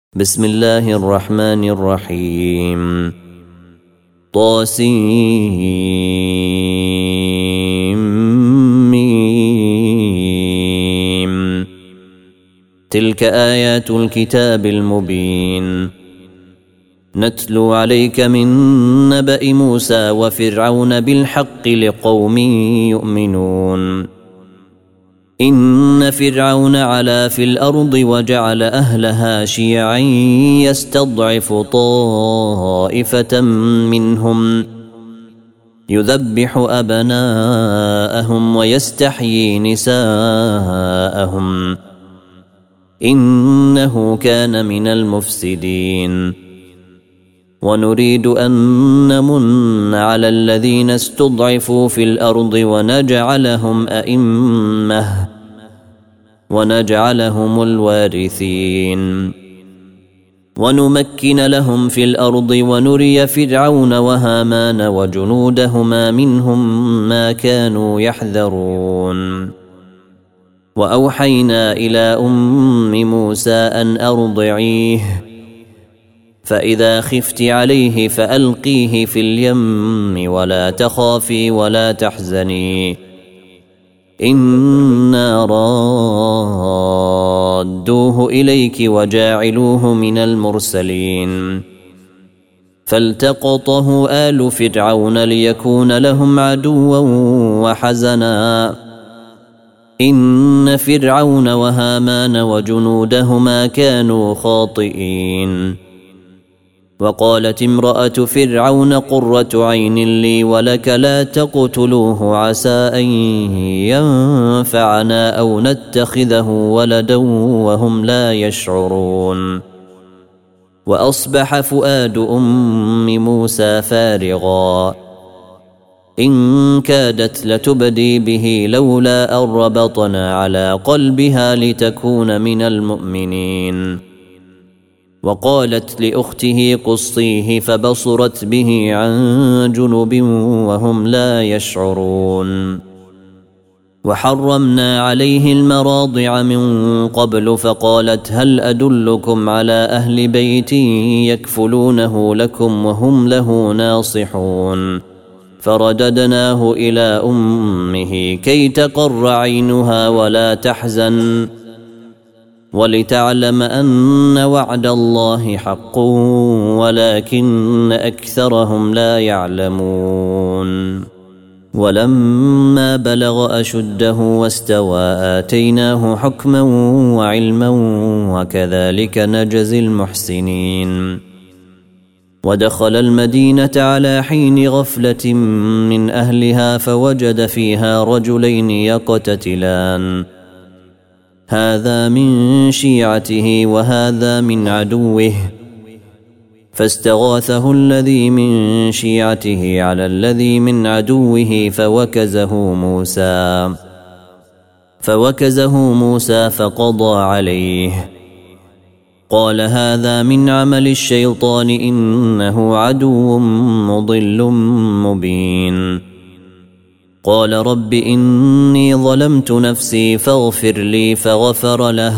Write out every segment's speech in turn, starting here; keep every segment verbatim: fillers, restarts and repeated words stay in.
بسم الله الرحمن الرحيم. طاسيم. تلك آيات الكتاب المبين نتلو عليك من نبأ موسى وفرعون بالحق لقوم يؤمنون. إن فرعون علا في الأرض وجعل أهلها شيعا يستضعف طائفة منهم يذبح أبناءهم ويستحيي نساءهم إنه كان من المفسدين. ونريد أن نمن على الذين استضعفوا في الأرض ونجعلهم أئمة ونجعلهم الوارثين ونمكن لهم في الأرض ونري فرعون وهامان وجنودهما منهم ما كانوا يحذرون. وأوحينا إلى أم موسى أن أرضعيه فإذا خفت عليه فألقيه في اليم ولا تخافي ولا تحزني إنا رادوه إليك وجاعلوه من المرسلين. فالتقطه آل فرعون ليكون لهم عدوا وحزنا إن فرعون وهامان وجنودهما كانوا خاطئين. وقالت امرأة فرعون قرة عين لي ولك لا تقتلوه عسى أن ينفعنا أو نتخذه ولدا وهم لا يشعرون. وأصبح فؤاد أم موسى فارغا إن كادت لتبدي به لولا أن ربطنا على قلبها لتكون من المؤمنين. وقالت لأخته قصيه فبصرت به عن جنب وهم لا يشعرون. وحرمنا عليه المراضع من قبل فقالت هل أدلكم على أهل بيت يكفلونه لكم وهم له ناصحون. فرددناه إلى أمه كي تقر عينها ولا تحزن ولتعلم أن وعد الله حق ولكن أكثرهم لا يعلمون. ولما بلغ أشده واستوى آتيناه حكما وعلما وكذلك نجزي المحسنين. ودخل المدينة على حين غفلة من أهلها فوجد فيها رجلين يقتتلان هذا من شيعته وهذا من عدوه فاستغاثه الذي من شيعته على الذي من عدوه فوكزه موسى فوكزه موسى فقضى عليه. قال هذا من عمل الشيطان إنه عدو مضل مبين. قال رب إني ظلمت نفسي فاغفر لي فغفر له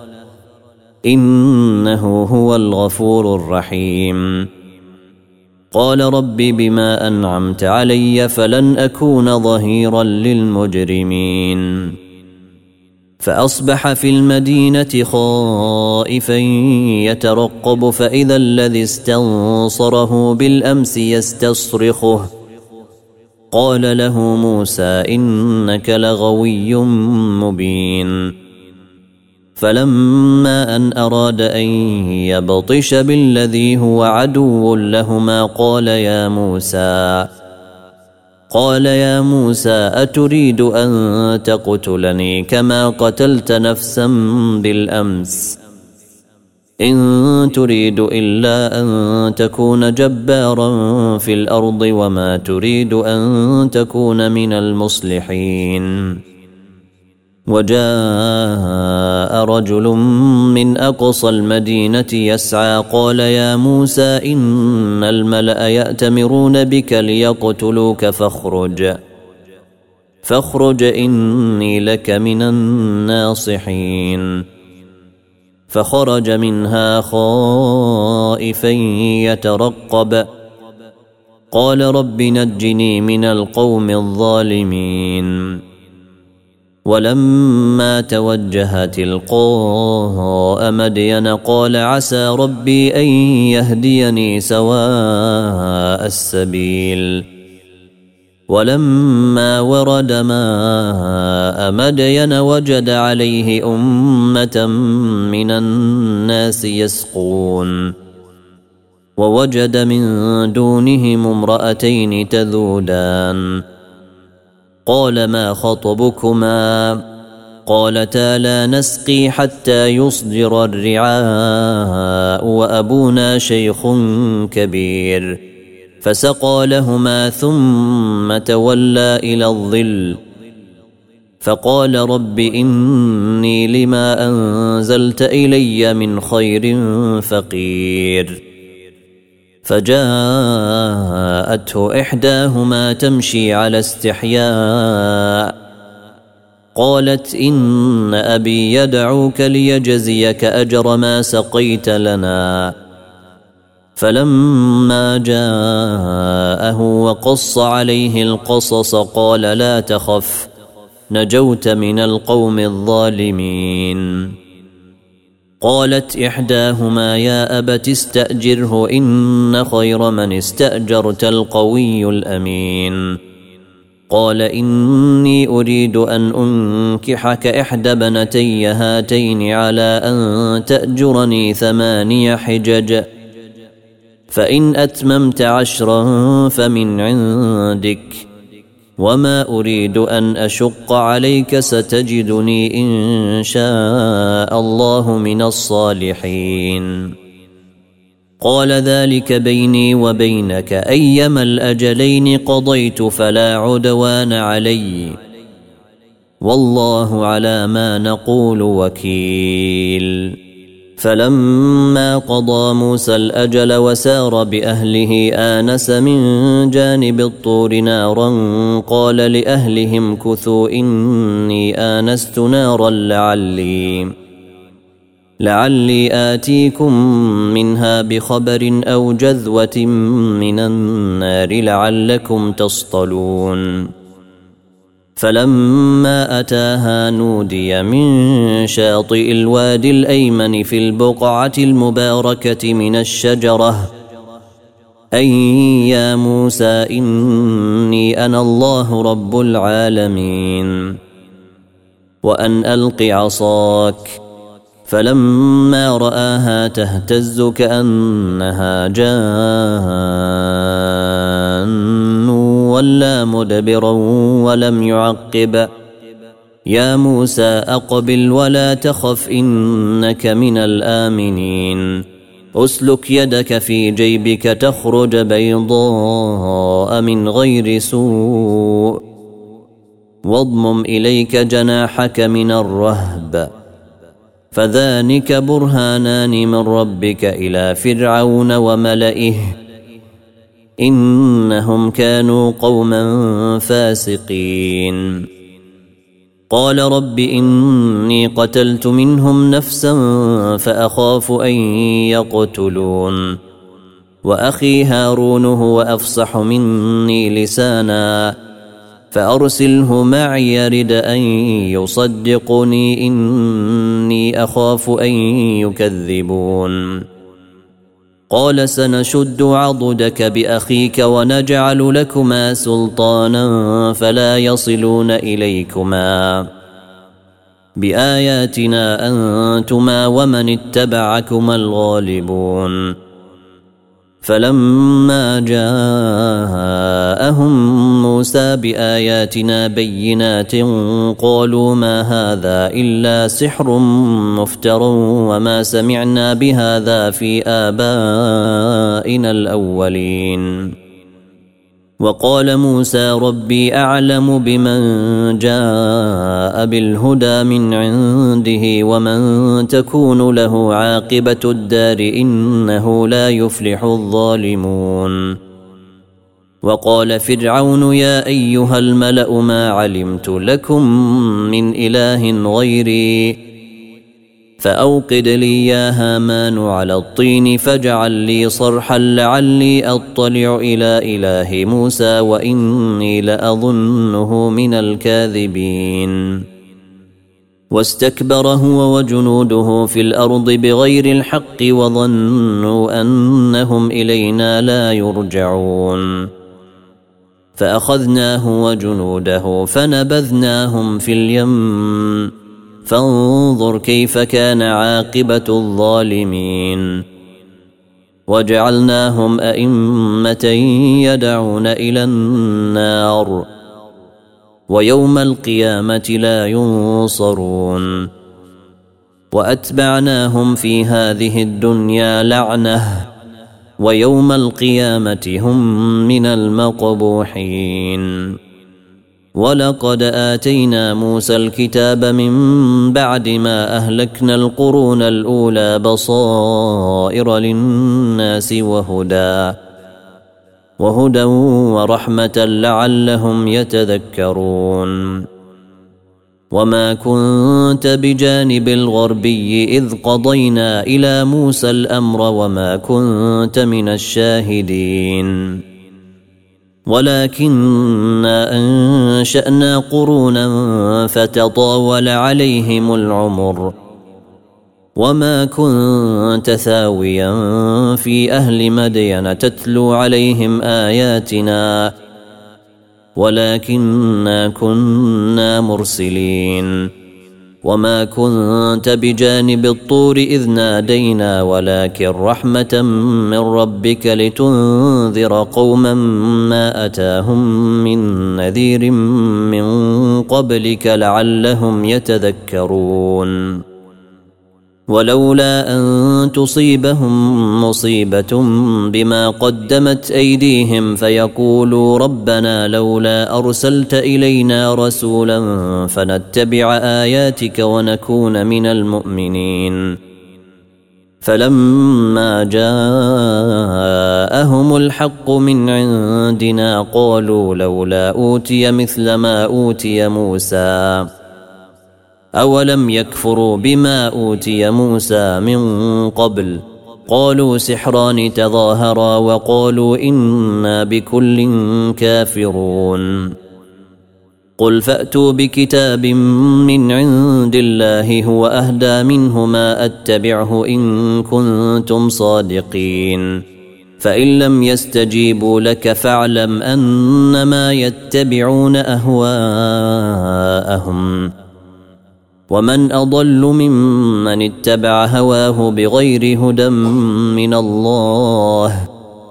إنه هو الغفور الرحيم. قال رب بما أنعمت علي فلن أكون ظهيرا للمجرمين. فأصبح في المدينة خائفا يترقب فإذا الذي استنصره بالأمس يستصرخه قال له موسى إنك لغوي مبين. فلما أن أراد أن يبطش بالذي هو عدو لهما قال يا موسى قال يا موسى أتريد أن تقتلني كما قتلت نفسا بالأمس إن تريد إلا أن تكون جبارا في الأرض وما تريد أن تكون من المصلحين. وجاء رجل من أقصى المدينة يسعى قال يا موسى إن الملأ يأتمرون بك ليقتلوك فاخرج فاخرج إني لك من الناصحين. فخرج منها خائفا يترقب قال رب نجني من القوم الظالمين ولما توجه تلقاء مدين قال عسى ربي أن يهديني سواء السبيل ولما ورد ماء مدين وجد عليه أمة من الناس يسقون ووجد من دونهم امرأتين تذودان قال ما خطبكما قالتا لا نسقي حتى يصدر الرعاء وأبونا شيخ كبير فسقى لهما ثم تولى إلى الظل فقال رب إني لما أنزلت إلي من خير فقير فجاءته إحداهما تمشي على استحياء قالت إن أبي يدعوك ليجزيك أجر ما سقيت لنا فلما جاءه وقص عليه القصص قال لا تخف نجوت من القوم الظالمين قالت إحداهما يا أبت استأجره إن خير من استأجرت القوي الأمين قال إني أريد أن أنكحك إحدى بنتي هاتين على أن تأجرني ثماني حجج فإن أتممت عشرا فمن عندك وما أريد أن أشق عليك ستجدني إن شاء الله من الصالحين قال ذلك بيني وبينك أيما الأجلين قضيت فلا عدوان علي والله على ما نقول وكيل فلما قضى موسى الأجل وسار بأهله آنس من جانب الطور نارا قال لأهلهم كثوا إني آنست نارا لعلي لعلي آتيكم منها بخبر أو جذوة من النار لعلكم تصطلون فلما أتاها نودي من شاطئ الوادي الأيمن في البقعة المباركة من الشجرة أي يا موسى إني أنا الله رب العالمين وأن ألق عصاك فلما رآها تهتز كأنها جان ولا مدبرا ولم يعقب يا موسى أقبل ولا تخف إنك من الآمنين أسلك يدك في جيبك تخرج بيضاء من غير سوء واضمم إليك جناحك من الرهب فذلك برهانان من ربك إلى فرعون وملئه إنهم كانوا قوما فاسقين قال رب إني قتلت منهم نفسا فأخاف أن يقتلون وأخي هارون هو أفصح مني لسانا فأرسله معي يرد أن يصدقني إني أخاف أن يكذبون قال سنشد عضدك بأخيك ونجعل لكما سلطانا فلا يصلون إليكما بآياتنا أنتما ومن اتبعكما الغالبون فلما جاءهم موسى بآياتنا بينات قالوا ما هذا إلا سحر مفتر وما سمعنا بهذا في آبائنا الأولين وقال موسى ربي أعلم بمن جاء بالهدى من عنده ومن تكون له عاقبة الدار إنه لا يفلح الظالمون وقال فرعون يا أيها الملأ ما علمت لكم من إله غيري فأوقد لي يا هامان على الطين فاجعل لي صرحا لعلي أطلع إلى إله موسى وإني لأظنه من الكاذبين. واستكبر هو وجنوده في الأرض بغير الحق وظنوا أنهم إلينا لا يرجعون. فأخذناه وجنوده فنبذناهم في اليم فانظر كيف كان عاقبة الظالمين. وجعلناهم أئمة يدعون إلى النار ويوم القيامة لا ينصرون. وأتبعناهم في هذه الدنيا لعنة ويوم القيامة هم من المقبوحين. ولقد آتينا موسى الكتاب من بعد ما أهلكنا القرون الأولى بصائر للناس وهدى وهدى ورحمة لعلهم يتذكرون. وما كنت بجانب الغربي إذ قضينا إلى موسى الأمر وما كنت من الشاهدين ولكننا أنشأنا قرونا فتطاول عليهم العمر وما كنت ثاويا في أهل مدين تتلو عليهم آياتنا ولكننا كنا مرسلين. وما كنت بجانب الطور إذ نادينا ولكن رحمة من ربك لتنذر قوما ما أتاهم من نذير من قبلك لعلهم يتذكرون. ولولا أن تصيبهم مصيبة بما قدمت أيديهم فيقولوا ربنا لولا أرسلت إلينا رسولا فنتبع آياتك ونكون من المؤمنين. فلما جاءهم الحق من عندنا قالوا لولا أوتي مثل ما أوتي موسى أولم يكفروا بما أوتي موسى من قبل قالوا سحران تظاهرا وقالوا إنا بكل كافرون. قل فأتوا بكتاب من عند الله هو أهدى منه ما أتبعه إن كنتم صادقين. فإن لم يستجيبوا لك فاعلم أنما يتبعون أهواءهم ومن أضل ممن اتبع هواه بغير هدى من الله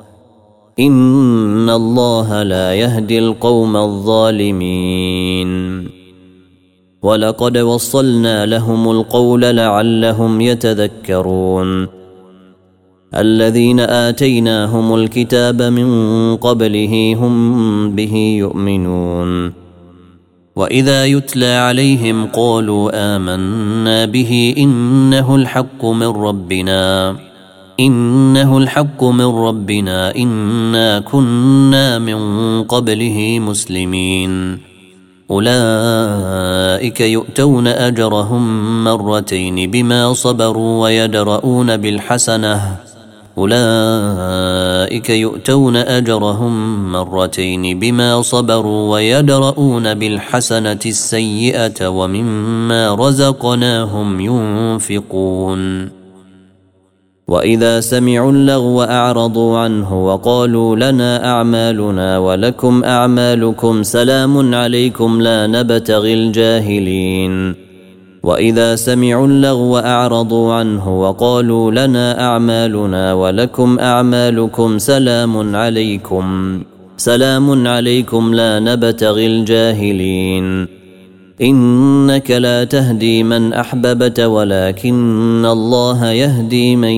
إن الله لا يهدي القوم الظالمين. ولقد وصلنا لهم القول لعلهم يتذكرون. الذين آتيناهم الكتاب من قبله هم به يؤمنون. وإذا يتلى عليهم قالوا آمنا به إنه الحق من ربنا إنه الحق من ربنا إنا كنا من قبله مسلمين. أولئك يؤتون أجرهم مرتين بما صبروا ويدرؤون بالحسنة أولئك يؤتون أجرهم مرتين بما صبروا ويدرؤون بالحسنة السيئة ومما رزقناهم ينفقون. وإذا سمعوا اللغو أعرضوا عنه وقالوا لنا أعمالنا ولكم أعمالكم سلام عليكم لا نبتغي الجاهلين. وإذا سمعوا اللغو أعرضوا عنه وقالوا لنا أعمالنا ولكم أعمالكم سلام عليكم سلام عليكم لا نبتغي الجاهلين. إنك لا تهدي من أحببت ولكن الله يهدي من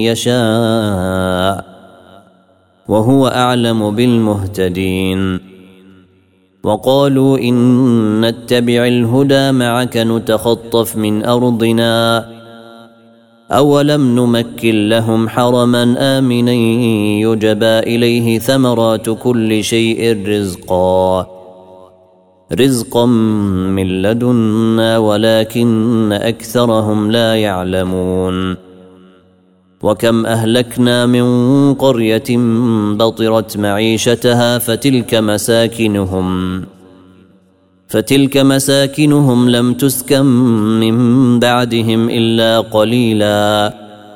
يشاء وهو أعلم بالمهتدين. وقالوا إن نتبع الهدى معك نتخطف من أرضنا أولم نمكن لهم حرما آمنا يجبى إليه ثمرات كل شيء رزقا رزقا من لدنا ولكن أكثرهم لا يعلمون وكم أهلكنا من قرية بطرت معيشتها فتلك مساكنهم فتلك مساكنهم لم تسكن من بعدهم إلا قليلا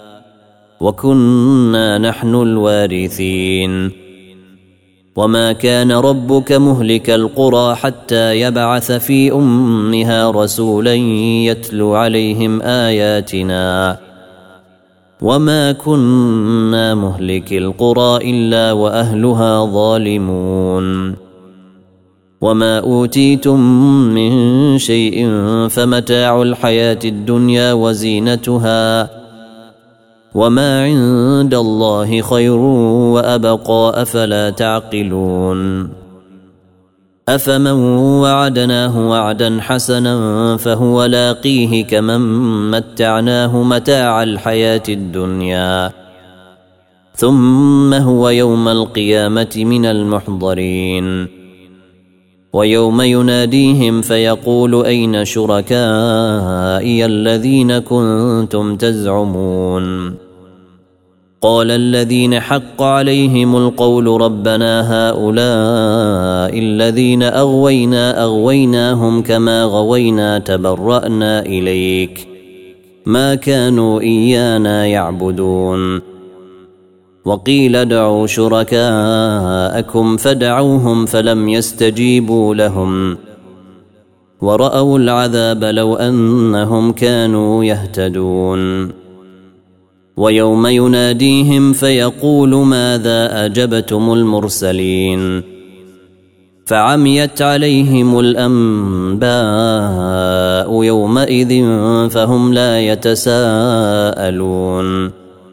وكنا نحن الوارثين وما كان ربك مهلك القرى حتى يبعث في أمها رسولا يتلو عليهم آياتنا وما كنا مهلك القرى إلا وأهلها ظالمون وما أوتيتم من شيء فمتاع الحياة الدنيا وزينتها وما عند الله خير وأبقى أفلا تعقلون أفمن وعدناه وعدا حسنا فهو لاقيه كمن متعناه متاع الحياة الدنيا ثم هو يوم القيامة من المحضرين ويوم يناديهم فيقول أين شركائي الذين كنتم تزعمون قال الذين حق عليهم القول ربنا هؤلاء الذين أغوينا أغويناهم كما غوينا تبرأنا إليك ما كانوا إيانا يعبدون وقيل ادعوا شركاءكم فدعوهم فلم يستجيبوا لهم ورأوا العذاب لو أنهم كانوا يهتدون ويوم يناديهم فيقول ماذا أجبتم المرسلين فعميت عليهم الأنباء يومئذ فهم لا يتساءلون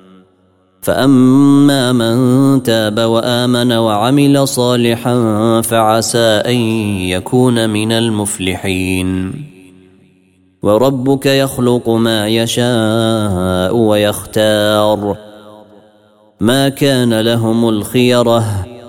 فأما من تاب وآمن وعمل صالحا فعسى أن يكون من المفلحين وربك يخلق ما يشاء ويختار ما كان لهم الخيرة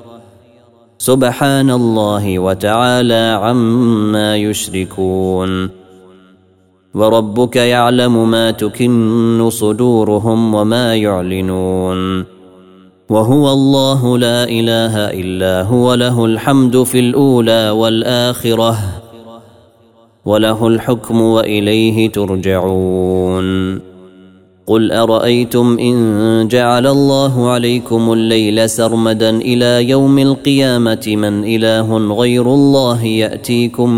سبحان الله وتعالى عما يشركون وربك يعلم ما تكن صدورهم وما يعلنون وهو الله لا إله إلا هو له الحمد في الأولى والآخرة وله الحكم وإليه ترجعون قل أرأيتم إن جعل الله عليكم الليل سرمدا إلى يوم القيامة من إله غير الله يأتيكم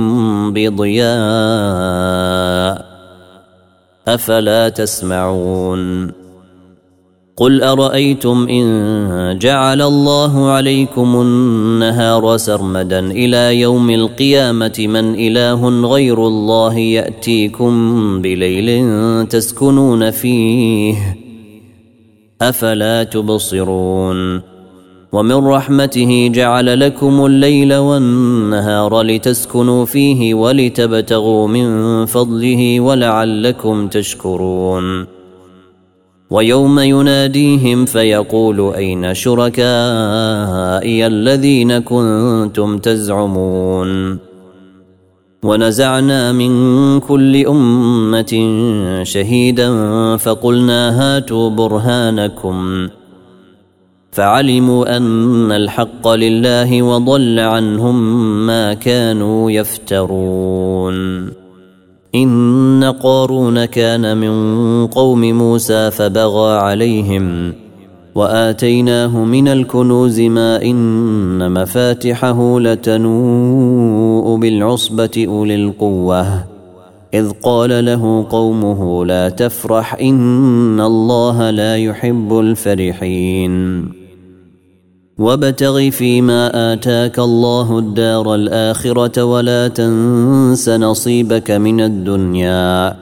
بضياء أفلا تسمعون قل أرأيتم إن جعل الله عليكم النهار سرمدا إلى يوم القيامة من إله غير الله يأتيكم بليل تسكنون فيه أفلا تبصرون ومن رحمته جعل لكم الليل والنهار لتسكنوا فيه ولتبتغوا من فضله ولعلكم تشكرون ويوم يناديهم فيقول أين شركائي الذين كنتم تزعمون ونزعنا من كل أمة شهيدا فقلنا هاتوا برهانكم فعلموا أن الحق لله وضل عنهم ما كانوا يفترون إن قارون كان من قوم موسى فبغى عليهم وآتيناه من الكنوز ما إن مفاتحه لتنوء بالعصبة أولي القوة إذ قال له قومه لا تفرح إن الله لا يحب الفرحين وابتغ فيما آتاك الله الدار الآخرة ولا تنس نصيبك من الدنيا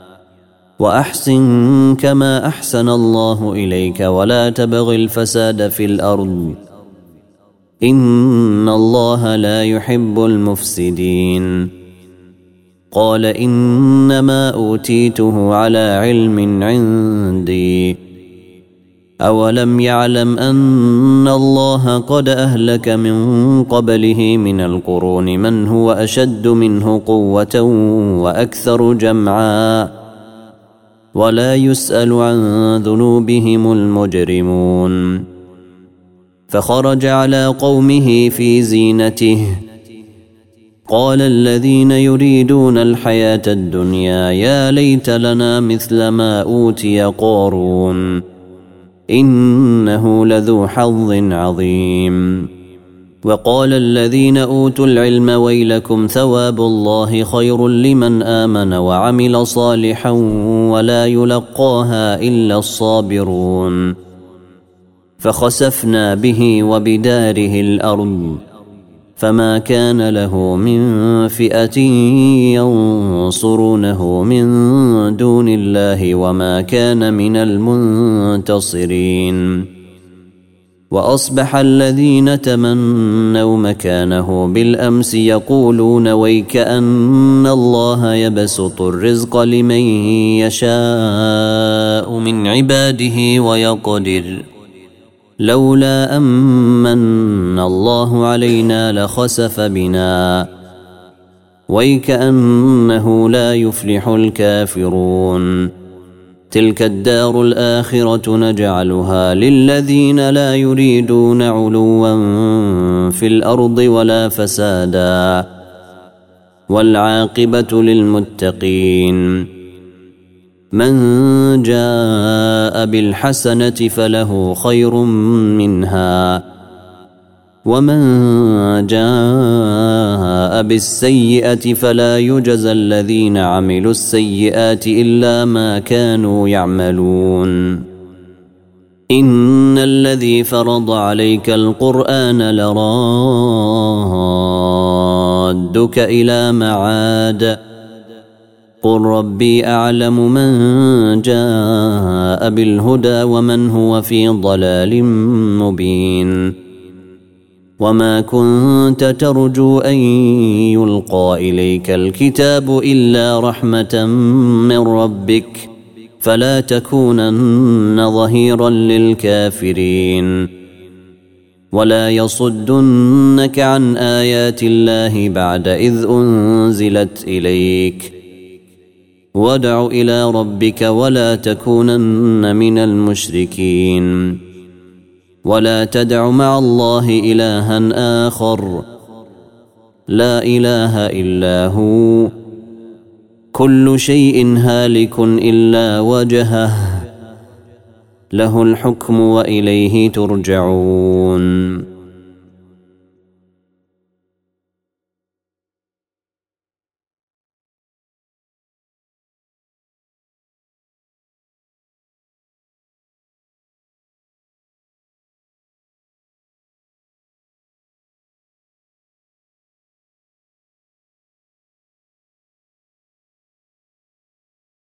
وأحسن كما أحسن الله إليك ولا تبغ الفساد في الأرض إن الله لا يحب المفسدين قال إنما أوتيته على علم عندي أولم يعلم أن الله قد أهلك من قبله من القرون من هو أشد منه قوة وأكثر جمعا ولا يسأل عن ذنوبهم المجرمون. فخرج على قومه في زينته قال الذين يريدون الحياة الدنيا يا ليت لنا مثل ما أوتي قارون إنه لذو حظ عظيم. وقال الذين أوتوا العلم ويلكم ثواب الله خير لمن آمن وعمل صالحا ولا يلقاها إلا الصابرون. فخسفنا به وبداره الأرض فما كان له من فئة ينصرونه من دون الله وما كان من المنتصرين. وأصبح الذين تمنوا مكانه بالأمس يقولون ويك أن الله يبسط الرزق لمن يشاء من عباده ويقدر لولا أمن الله علينا لخسف بنا ويكأنه لا يفلح الكافرون. تلك الدار الآخرة نجعلها للذين لا يريدون علوا في الأرض ولا فسادا والعاقبة للمتقين. من جاء بالحسنة فله خير منها ومن جاء بالسيئة فلا يجزى الذين عملوا السيئات إلا ما كانوا يعملون. إن الذي فرض عليك القرآن لرادك إلى معاد قل ربي أعلم من جاء بالهدى ومن هو في ضلال مبين. وما كنت ترجو أن يلقى إليك الكتاب إلا رحمة من ربك فلا تكونن ظهيرا للكافرين. ولا يصدنك عن آيات الله بعد إذ أنزلت إليك وادع إلى ربك ولا تكونن من المشركين. ولا تدع مع الله إلها آخر لا إله إلا هو كل شيء هالك إلا وجهه له الحكم وإليه ترجعون.